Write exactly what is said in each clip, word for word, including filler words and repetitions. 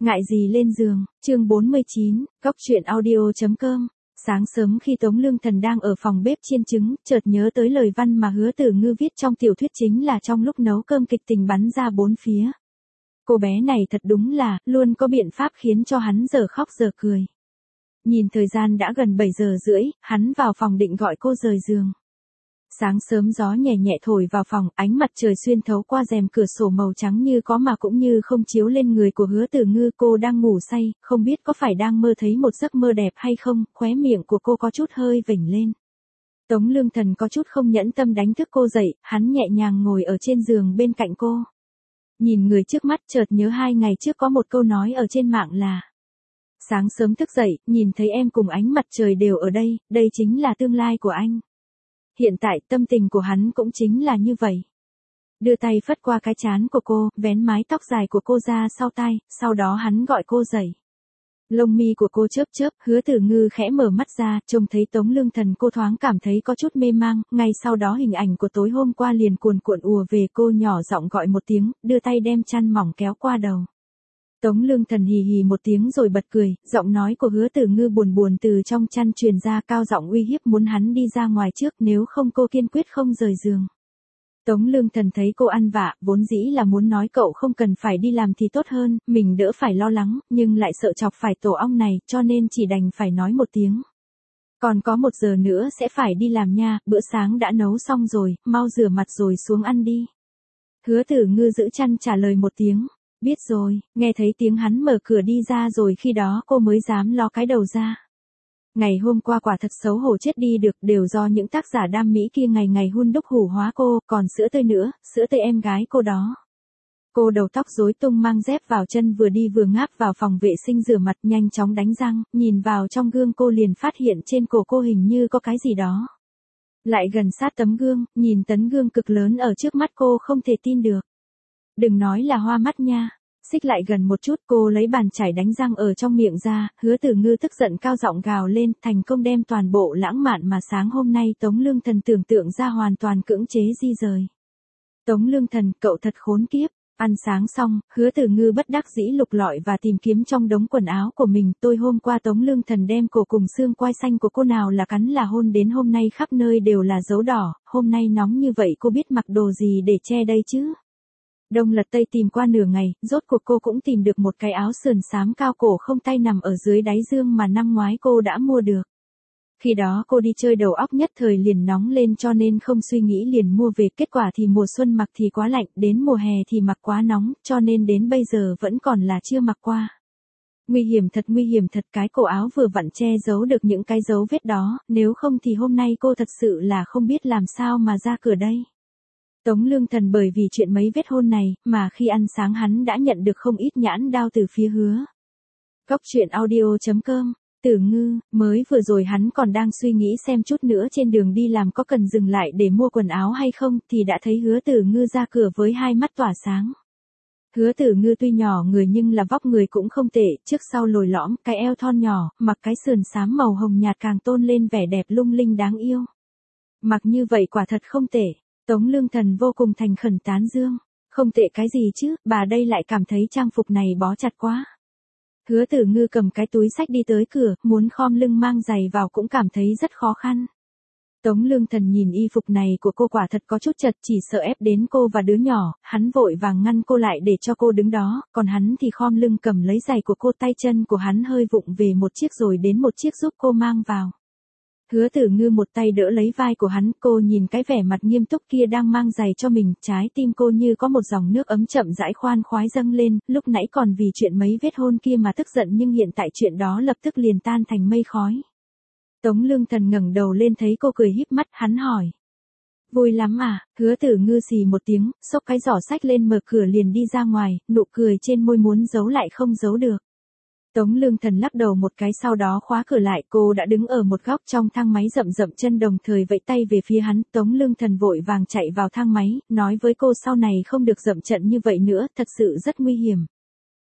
Ngại gì lên giường, chương bốn mươi chín, góc truyện audio.com. Sáng sớm khi Tống Lương Thần đang ở phòng bếp chiên trứng, chợt nhớ tới lời văn mà Hứa Tử Ngư viết trong tiểu thuyết, chính là trong lúc nấu cơm kịch tình bắn ra bốn phía. Cô bé này thật đúng là, luôn có biện pháp khiến cho hắn giờ khóc giờ cười. Nhìn thời gian đã gần bảy giờ rưỡi, hắn vào phòng định gọi cô rời giường. Sáng sớm gió nhẹ nhẹ thổi vào phòng, ánh mặt trời xuyên thấu qua rèm cửa sổ màu trắng như có mà cũng như không chiếu lên người của Hứa Tử Ngư. Cô đang ngủ say, không biết có phải đang mơ thấy một giấc mơ đẹp hay không, khóe miệng của cô có chút hơi vểnh lên. Tống Lương Thần có chút không nhẫn tâm đánh thức cô dậy, hắn nhẹ nhàng ngồi ở trên giường bên cạnh cô. Nhìn người trước mắt, chợt nhớ hai ngày trước có một câu nói ở trên mạng là: sáng sớm thức dậy, nhìn thấy em cùng ánh mặt trời đều ở đây, đây chính là tương lai của anh. Hiện tại tâm tình của hắn cũng chính là như vậy. Đưa tay phất qua cái trán của cô, vén mái tóc dài của cô ra sau tai, sau đó hắn gọi cô dậy. Lông mi của cô chớp chớp, Hứa Tử Ngư khẽ mở mắt ra, trông thấy Tống Lương Thần cô thoáng cảm thấy có chút mê mang, ngay sau đó hình ảnh của tối hôm qua liền cuồn cuộn ùa về. Cô nhỏ giọng gọi một tiếng, đưa tay đem chăn mỏng kéo qua đầu. Tống Lương Thần hì hì một tiếng rồi bật cười, giọng nói của Hứa Tử Ngư buồn buồn từ trong chăn truyền ra, cao giọng uy hiếp muốn hắn đi ra ngoài trước, nếu không cô kiên quyết không rời giường. Tống Lương Thần thấy cô ăn vạ, vốn dĩ là muốn nói cậu không cần phải đi làm thì tốt hơn, mình đỡ phải lo lắng, nhưng lại sợ chọc phải tổ ong này, cho nên chỉ đành phải nói một tiếng. Còn có một giờ nữa sẽ phải đi làm nha, bữa sáng đã nấu xong rồi, mau rửa mặt rồi xuống ăn đi. Hứa Tử Ngư giữ chăn trả lời một tiếng. Biết rồi, nghe thấy tiếng hắn mở cửa đi ra rồi khi đó cô mới dám ló cái đầu ra. Ngày hôm qua quả thật xấu hổ chết đi được, đều do những tác giả đam mỹ kia ngày ngày hun đúc hủ hóa cô, còn sữa tươi nữa, sữa tươi em gái cô đó. Cô đầu tóc rối tung mang dép vào chân, vừa đi vừa ngáp vào phòng vệ sinh rửa mặt, nhanh chóng đánh răng, nhìn vào trong gương cô liền phát hiện trên cổ cô hình như có cái gì đó. Lại gần sát tấm gương, nhìn tấm gương cực lớn ở trước mắt cô không thể tin được. Đừng nói là hoa mắt nha. Xích lại gần một chút, cô lấy bàn chải đánh răng ở trong miệng ra. Hứa Tử Ngư tức giận cao giọng gào lên, thành công đem toàn bộ lãng mạn mà sáng hôm nay Tống Lương Thần tưởng tượng ra hoàn toàn cưỡng chế di rời. Tống Lương Thần, cậu thật khốn kiếp. Ăn sáng xong, Hứa Tử Ngư bất đắc dĩ lục lọi và tìm kiếm trong đống quần áo của mình. Tôi hôm qua Tống Lương Thần đem cổ cùng xương quai xanh của cô nào là cắn là hôn, đến hôm nay khắp nơi đều là dấu đỏ. Hôm nay nóng như vậy cô biết mặc đồ gì để che đây chứ? Đông lật tây tìm qua nửa ngày, rốt cuộc cô cũng tìm được một cái áo sườn xám cao cổ không tay nằm ở dưới đáy dương mà năm ngoái cô đã mua được. Khi đó cô đi chơi đầu óc nhất thời liền nóng lên, cho nên không suy nghĩ liền mua về, kết quả thì mùa xuân mặc thì quá lạnh, đến mùa hè thì mặc quá nóng, cho nên đến bây giờ vẫn còn là chưa mặc qua. Nguy hiểm thật, nguy hiểm thật, cái cổ áo vừa vặn che giấu được những cái dấu vết đó, nếu không thì hôm nay cô thật sự là không biết làm sao mà ra cửa đây. Tống Lương Thần bởi vì chuyện mấy vết hôn này, mà khi ăn sáng hắn đã nhận được không ít nhãn đao từ phía Hứa. Góc truyện audio.com. Tử Ngư, mới vừa rồi hắn còn đang suy nghĩ xem chút nữa trên đường đi làm có cần dừng lại để mua quần áo hay không, thì đã thấy Hứa Tử Ngư ra cửa với hai mắt tỏa sáng. Hứa Tử Ngư tuy nhỏ người nhưng là vóc người cũng không tệ, trước sau lồi lõm, cái eo thon nhỏ, mặc cái sườn xám màu hồng nhạt càng tôn lên vẻ đẹp lung linh đáng yêu. Mặc như vậy quả thật không tệ. Tống Lương Thần vô cùng thành khẩn tán dương. Không tệ cái gì chứ, bà đây lại cảm thấy trang phục này bó chặt quá. Hứa Tử Ngư cầm cái túi xách đi tới cửa, muốn khom lưng mang giày vào cũng cảm thấy rất khó khăn. Tống Lương Thần nhìn y phục này của cô quả thật có chút chật, chỉ sợ ép đến cô và đứa nhỏ, hắn vội vàng ngăn cô lại để cho cô đứng đó, còn hắn thì khom lưng cầm lấy giày của cô, tay chân của hắn hơi vụng về một chiếc rồi đến một chiếc giúp cô mang vào. Hứa Tử Ngư một tay đỡ lấy vai của hắn, cô nhìn cái vẻ mặt nghiêm túc kia đang mang giày cho mình, trái tim cô như có một dòng nước ấm chậm rãi khoan khoái dâng lên, lúc nãy còn vì chuyện mấy vết hôn kia mà tức giận nhưng hiện tại chuyện đó lập tức liền tan thành mây khói. Tống Lương Thần ngẩng đầu lên thấy cô cười híp mắt, hắn hỏi. Vui lắm à? Hứa Tử Ngư xì một tiếng, xốc cái giỏ xách lên mở cửa liền đi ra ngoài, nụ cười trên môi muốn giấu lại không giấu được. Tống Lương Thần lắc đầu một cái sau đó khóa cửa lại, cô đã đứng ở một góc trong thang máy rậm rậm chân đồng thời vẫy tay về phía hắn. Tống Lương Thần vội vàng chạy vào thang máy, nói với cô sau này không được rậm trận như vậy nữa, thật sự rất nguy hiểm.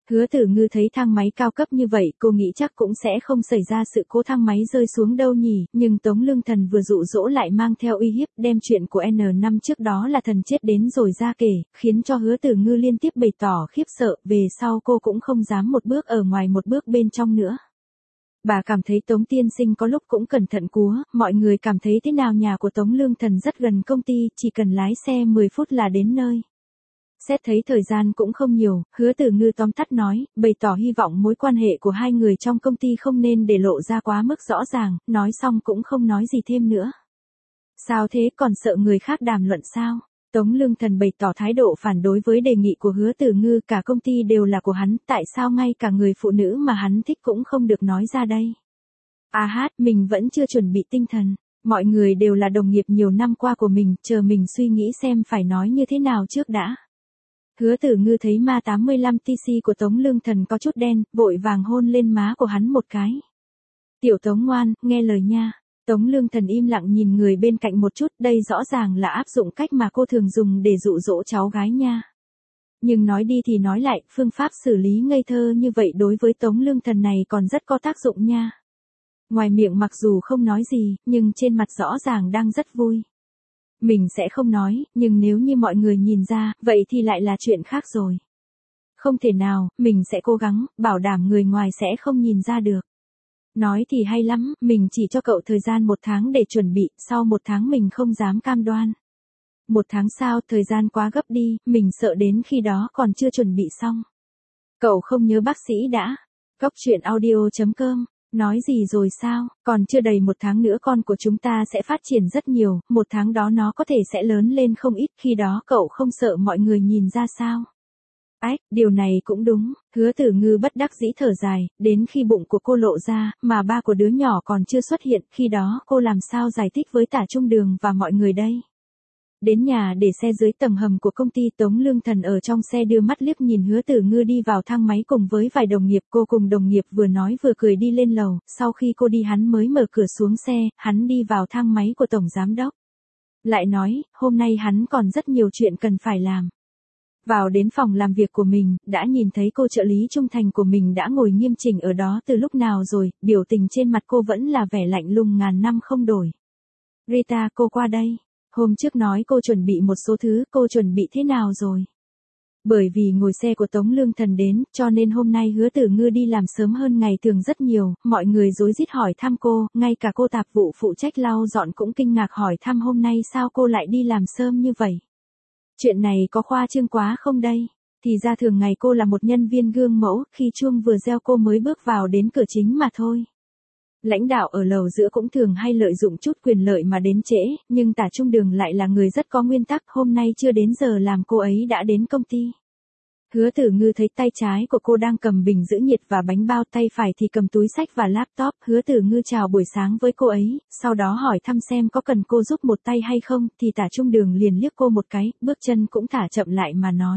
Hứa Tử Ngư thấy thang máy cao cấp như vậy, cô nghĩ chắc cũng sẽ không xảy ra sự cố thang máy rơi xuống đâu nhỉ, nhưng Tống Lương Thần vừa dụ dỗ lại mang theo uy hiếp, đem chuyện của N năm trước đó là thần chết đến rồi ra kể, khiến cho Hứa Tử Ngư liên tiếp bày tỏ khiếp sợ, về sau cô cũng không dám một bước ở ngoài một bước bên trong nữa. Bà cảm thấy Tống tiên sinh có lúc cũng cẩn thận cúa, mọi người cảm thấy thế nào? Nhà của Tống Lương Thần rất gần công ty, chỉ cần lái xe mười phút là đến nơi. Xét thấy thời gian cũng không nhiều, Hứa Tử Ngư tóm tắt nói, bày tỏ hy vọng mối quan hệ của hai người trong công ty không nên để lộ ra quá mức rõ ràng, nói xong cũng không nói gì thêm nữa. Sao thế, còn sợ người khác đàm luận sao? Tống Lương Thần bày tỏ thái độ phản đối với đề nghị của Hứa Tử Ngư, cả công ty đều là của hắn, tại sao ngay cả người phụ nữ mà hắn thích cũng không được nói ra đây? À hát, mình vẫn chưa chuẩn bị tinh thần, mọi người đều là đồng nghiệp nhiều năm qua của mình, chờ mình suy nghĩ xem phải nói như thế nào trước đã. Hứa Tử Ngư thấy ma tám mươi lăm tê xê của Tống Lương Thần có chút đen, vội vàng hôn lên má của hắn một cái. Tiểu Tống ngoan, nghe lời nha. Tống Lương Thần im lặng nhìn người bên cạnh một chút, đây rõ ràng là áp dụng cách mà cô thường dùng để dụ dỗ cháu gái nha. Nhưng nói đi thì nói lại, phương pháp xử lý ngây thơ như vậy đối với Tống Lương Thần này còn rất có tác dụng nha. Ngoài miệng mặc dù không nói gì, nhưng trên mặt rõ ràng đang rất vui. Mình sẽ không nói, nhưng nếu như mọi người nhìn ra, vậy thì lại là chuyện khác rồi. Không thể nào, mình sẽ cố gắng, bảo đảm người ngoài sẽ không nhìn ra được. Nói thì hay lắm, mình chỉ cho cậu thời gian một tháng để chuẩn bị, sau một tháng mình không dám cam đoan. Một tháng sau, thời gian quá gấp đi, mình sợ đến khi đó còn chưa chuẩn bị xong. Cậu không nhớ bác sĩ đã. Cóc truyện audio chấm com. Nói gì rồi sao, còn chưa đầy một tháng nữa con của chúng ta sẽ phát triển rất nhiều, một tháng đó nó có thể sẽ lớn lên không ít, khi đó cậu không sợ mọi người nhìn ra sao? Ách, điều này cũng đúng, Hứa Tử Ngư bất đắc dĩ thở dài, đến khi bụng của cô lộ ra, mà ba của đứa nhỏ còn chưa xuất hiện, khi đó cô làm sao giải thích với Tả Trung Đường và mọi người đây? Đến nhà để xe dưới tầng hầm của công ty, Tống Lương Thần ở trong xe đưa mắt liếc nhìn Hứa Tử Ngư đi vào thang máy cùng với vài đồng nghiệp, cô cùng đồng nghiệp vừa nói vừa cười đi lên lầu, sau khi cô đi hắn mới mở cửa xuống xe, hắn đi vào thang máy của Tổng Giám Đốc. Lại nói, hôm nay hắn còn rất nhiều chuyện cần phải làm. Vào đến phòng làm việc của mình, đã nhìn thấy cô trợ lý trung thành của mình đã ngồi nghiêm chỉnh ở đó từ lúc nào rồi, biểu tình trên mặt cô vẫn là vẻ lạnh lùng ngàn năm không đổi. Rita, cô qua đây. Hôm trước nói cô chuẩn bị một số thứ, cô chuẩn bị thế nào rồi? Bởi vì ngồi xe của Tống Lương Thần đến, cho nên hôm nay Hứa Tử Ngư đi làm sớm hơn ngày thường rất nhiều, mọi người rối rít hỏi thăm cô, ngay cả cô tạp vụ phụ trách lau dọn cũng kinh ngạc hỏi thăm hôm nay sao cô lại đi làm sớm như vậy? Chuyện này có khoa trương quá không đây? Thì ra thường ngày cô là một nhân viên gương mẫu, khi chuông vừa reo cô mới bước vào đến cửa chính mà thôi. Lãnh đạo ở lầu giữa cũng thường hay lợi dụng chút quyền lợi mà đến trễ, nhưng Tả Trung Đường lại là người rất có nguyên tắc, hôm nay chưa đến giờ làm cô ấy đã đến công ty. Hứa Tử Ngư thấy tay trái của cô đang cầm bình giữ nhiệt và bánh bao, tay phải thì cầm túi sách và laptop, Hứa Tử Ngư chào buổi sáng với cô ấy, sau đó hỏi thăm xem có cần cô giúp một tay hay không, thì Tả Trung Đường liền liếc cô một cái, bước chân cũng thả chậm lại mà nói.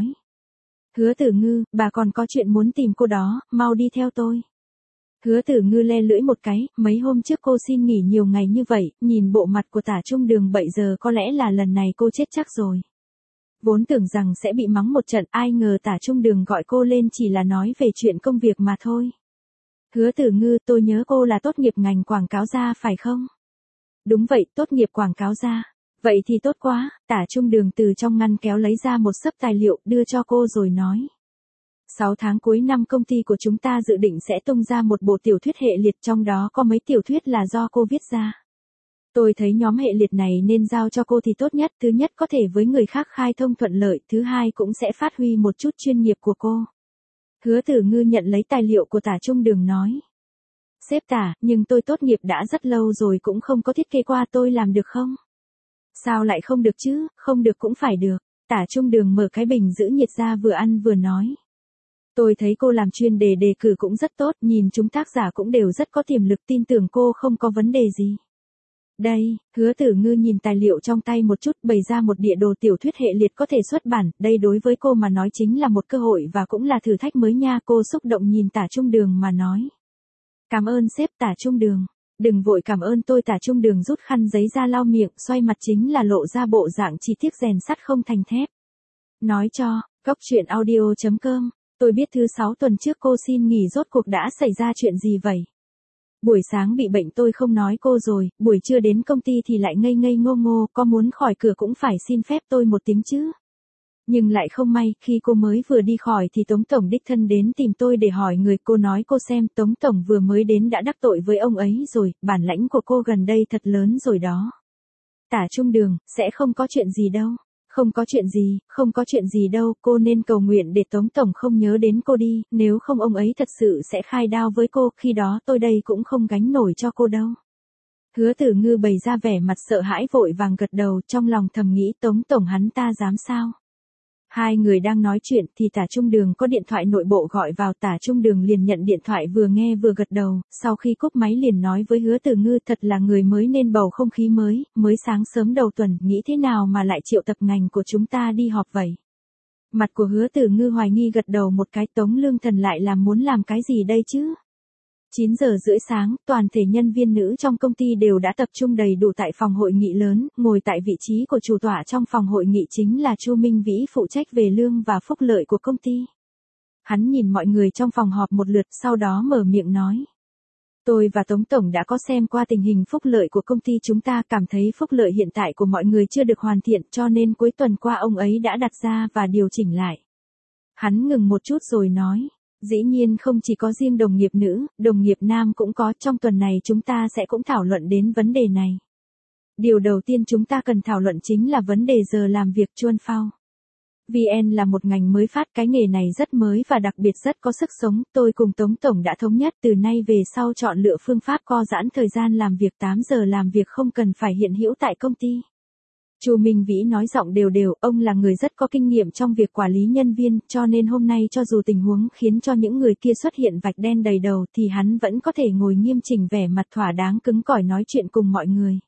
Hứa Tử Ngư, bà còn có chuyện muốn tìm cô đó, mau đi theo tôi. Hứa Tử Ngư le lưỡi một cái, mấy hôm trước cô xin nghỉ nhiều ngày như vậy, nhìn bộ mặt của Tả Trung Đường bây giờ có lẽ là lần này cô chết chắc rồi. Vốn tưởng rằng sẽ bị mắng một trận, ai ngờ Tả Trung Đường gọi cô lên chỉ là nói về chuyện công việc mà thôi. Hứa Tử Ngư, tôi nhớ cô là tốt nghiệp ngành quảng cáo ra phải không? Đúng vậy, tốt nghiệp quảng cáo ra. Vậy thì tốt quá, Tả Trung Đường từ trong ngăn kéo lấy ra một xấp tài liệu đưa cho cô rồi nói. sáu tháng cuối năm công ty của chúng ta dự định sẽ tung ra một bộ tiểu thuyết hệ liệt, trong đó có mấy tiểu thuyết là do cô viết ra. Tôi thấy nhóm hệ liệt này nên giao cho cô thì tốt nhất, thứ nhất có thể với người khác khai thông thuận lợi, thứ hai cũng sẽ phát huy một chút chuyên nghiệp của cô. Hứa Tử Ngư nhận lấy tài liệu của Tả Trung Đường nói. Sếp Tả, nhưng tôi tốt nghiệp đã rất lâu rồi cũng không có thiết kế qua, tôi làm được không? Sao lại không được chứ, không được cũng phải được. Tả Trung Đường mở cái bình giữ nhiệt ra vừa ăn vừa nói. Tôi thấy cô làm chuyên đề đề cử cũng rất tốt, nhìn chúng tác giả cũng đều rất có tiềm lực, tin tưởng cô không có vấn đề gì. Đây, Hứa Tử Ngư nhìn tài liệu trong tay một chút, bày ra một địa đồ tiểu thuyết hệ liệt có thể xuất bản, đây đối với cô mà nói chính là một cơ hội và cũng là thử thách mới nha, cô xúc động nhìn Tả Trung Đường mà nói. Cảm ơn sếp. Tả Trung Đường. Đừng vội cảm ơn tôi. Tả Trung Đường rút khăn giấy ra lau miệng, xoay mặt chính là lộ ra bộ dạng chỉ tiếc rèn sắt không thành thép. Nói cho, cóc truyện audio chấm com Tôi biết thứ sáu tuần trước cô xin nghỉ rốt cuộc đã xảy ra chuyện gì vậy? Buổi sáng bị bệnh tôi không nói cô rồi, buổi trưa đến công ty thì lại ngây ngây ngô ngô, có muốn khỏi cửa cũng phải xin phép tôi một tiếng chứ. Nhưng lại không may, khi cô mới vừa đi khỏi thì Tống Tổng đích thân đến tìm tôi để hỏi người, cô nói cô xem Tống Tổng vừa mới đến đã đắc tội với ông ấy rồi, bản lãnh của cô gần đây thật lớn rồi đó. Tả Trung Đường, sẽ không có chuyện gì đâu. Không có chuyện gì, không có chuyện gì đâu, cô nên cầu nguyện để Tống Tổng không nhớ đến cô đi, nếu không ông ấy thật sự sẽ khai đao với cô, khi đó tôi đây cũng không gánh nổi cho cô đâu. Hứa Tử Ngư bày ra vẻ mặt sợ hãi vội vàng gật đầu, trong lòng thầm nghĩ Tống Tổng hắn ta dám sao. Hai người đang nói chuyện thì Tả Trung Đường có điện thoại nội bộ gọi vào, Tả Trung Đường liền nhận điện thoại vừa nghe vừa gật đầu, sau khi cúp máy liền nói với Hứa Tử Ngư thật là người mới nên bầu không khí mới, mới sáng sớm đầu tuần, nghĩ thế nào mà lại triệu tập ngành của chúng ta đi họp vậy. Mặt của Hứa Tử Ngư hoài nghi gật đầu một cái, Tống Lương Thần lại làm muốn làm cái gì đây chứ? chín giờ rưỡi sáng, toàn thể nhân viên nữ trong công ty đều đã tập trung đầy đủ tại phòng hội nghị lớn, ngồi tại vị trí của chủ tọa trong phòng hội nghị chính là Chu Minh Vĩ phụ trách về lương và phúc lợi của công ty. Hắn nhìn mọi người trong phòng họp một lượt sau đó mở miệng nói. Tôi và Tống Tổng đã có xem qua tình hình phúc lợi của công ty chúng ta, cảm thấy phúc lợi hiện tại của mọi người chưa được hoàn thiện cho nên cuối tuần qua ông ấy đã đặt ra và điều chỉnh lại. Hắn ngừng một chút rồi nói. Dĩ nhiên không chỉ có riêng đồng nghiệp nữ, đồng nghiệp nam cũng có, trong tuần này chúng ta sẽ cũng thảo luận đến vấn đề này. Điều đầu tiên chúng ta cần thảo luận chính là vấn đề giờ làm việc chuôn phao. vê en là một ngành mới phát, cái nghề này rất mới và đặc biệt rất có sức sống, tôi cùng Tống Tổng đã thống nhất từ nay về sau chọn lựa phương pháp co giãn thời gian làm việc tám giờ làm việc không cần phải hiện hữu tại công ty. Chu Minh Vĩ nói giọng đều đều, ông là người rất có kinh nghiệm trong việc quản lý nhân viên, cho nên hôm nay cho dù tình huống khiến cho những người kia xuất hiện vạch đen đầy đầu thì hắn vẫn có thể ngồi nghiêm chỉnh vẻ mặt thỏa đáng cứng cỏi nói chuyện cùng mọi người.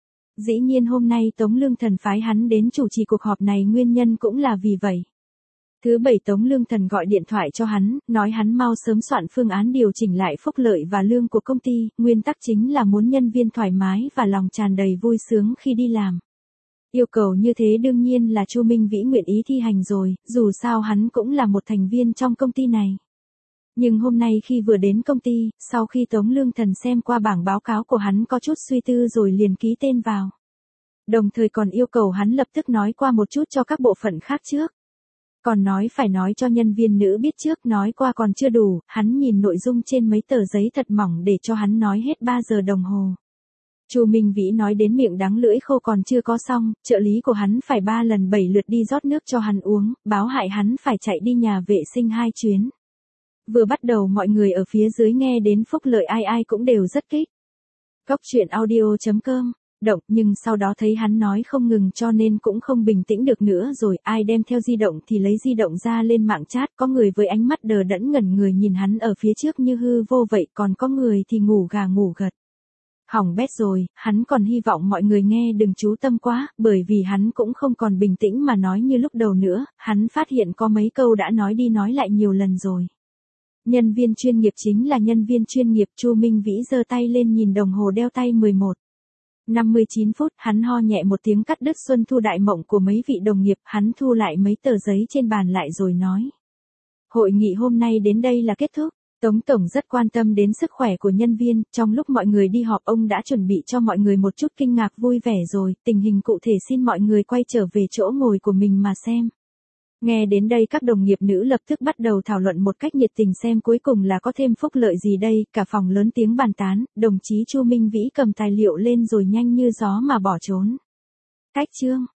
Dĩ nhiên hôm nay Tống Lương Thần phái hắn đến chủ trì cuộc họp này nguyên nhân cũng là vì vậy. Thứ bảy Tống Lương Thần gọi điện thoại cho hắn, nói hắn mau sớm soạn phương án điều chỉnh lại phúc lợi và lương của công ty, nguyên tắc chính là muốn nhân viên thoải mái và lòng tràn đầy vui sướng khi đi làm. Yêu cầu như thế đương nhiên là Chu Minh Vĩ nguyện ý thi hành rồi, dù sao hắn cũng là một thành viên trong công ty này. Nhưng hôm nay khi vừa đến công ty, sau khi Tống Lương Thần xem qua bảng báo cáo của hắn có chút suy tư rồi liền ký tên vào. Đồng thời còn yêu cầu hắn lập tức nói qua một chút cho các bộ phận khác trước. Còn nói phải nói cho nhân viên nữ biết trước, nói qua còn chưa đủ, hắn nhìn nội dung trên mấy tờ giấy thật mỏng để cho hắn nói hết ba giờ đồng hồ. Chu Minh Vĩ nói đến miệng đắng lưỡi khô còn chưa có xong, trợ lý của hắn phải ba lần bảy lượt đi rót nước cho hắn uống, báo hại hắn phải chạy đi nhà vệ sinh hai chuyến. Vừa bắt đầu mọi người ở phía dưới nghe đến phúc lợi ai ai cũng đều rất kích. Cóc truyện audio chấm com, động, nhưng sau đó thấy hắn nói không ngừng cho nên cũng không bình tĩnh được nữa rồi, ai đem theo di động thì lấy di động ra lên mạng chat, có người với ánh mắt đờ đẫn ngẩn người nhìn hắn ở phía trước như hư vô vậy, còn có người thì ngủ gà ngủ gật. Hỏng bét rồi, hắn còn hy vọng mọi người nghe đừng chú tâm quá, bởi vì hắn cũng không còn bình tĩnh mà nói như lúc đầu nữa, hắn phát hiện có mấy câu đã nói đi nói lại nhiều lần rồi. Nhân viên chuyên nghiệp chính là nhân viên chuyên nghiệp, Chu Minh Vĩ giơ tay lên nhìn đồng hồ đeo tay mười một. năm mươi chín phút, hắn ho nhẹ một tiếng cắt đứt xuân thu đại mộng của mấy vị đồng nghiệp, hắn thu lại mấy tờ giấy trên bàn lại rồi nói. Hội nghị hôm nay đến đây là kết thúc. Tống Tổng rất quan tâm đến sức khỏe của nhân viên, trong lúc mọi người đi họp ông đã chuẩn bị cho mọi người một chút kinh ngạc vui vẻ rồi, tình hình cụ thể xin mọi người quay trở về chỗ ngồi của mình mà xem. Nghe đến đây các đồng nghiệp nữ lập tức bắt đầu thảo luận một cách nhiệt tình xem cuối cùng là có thêm phúc lợi gì đây, cả phòng lớn tiếng bàn tán, đồng chí Chu Minh Vĩ cầm tài liệu lên rồi nhanh như gió mà bỏ trốn. Cách chương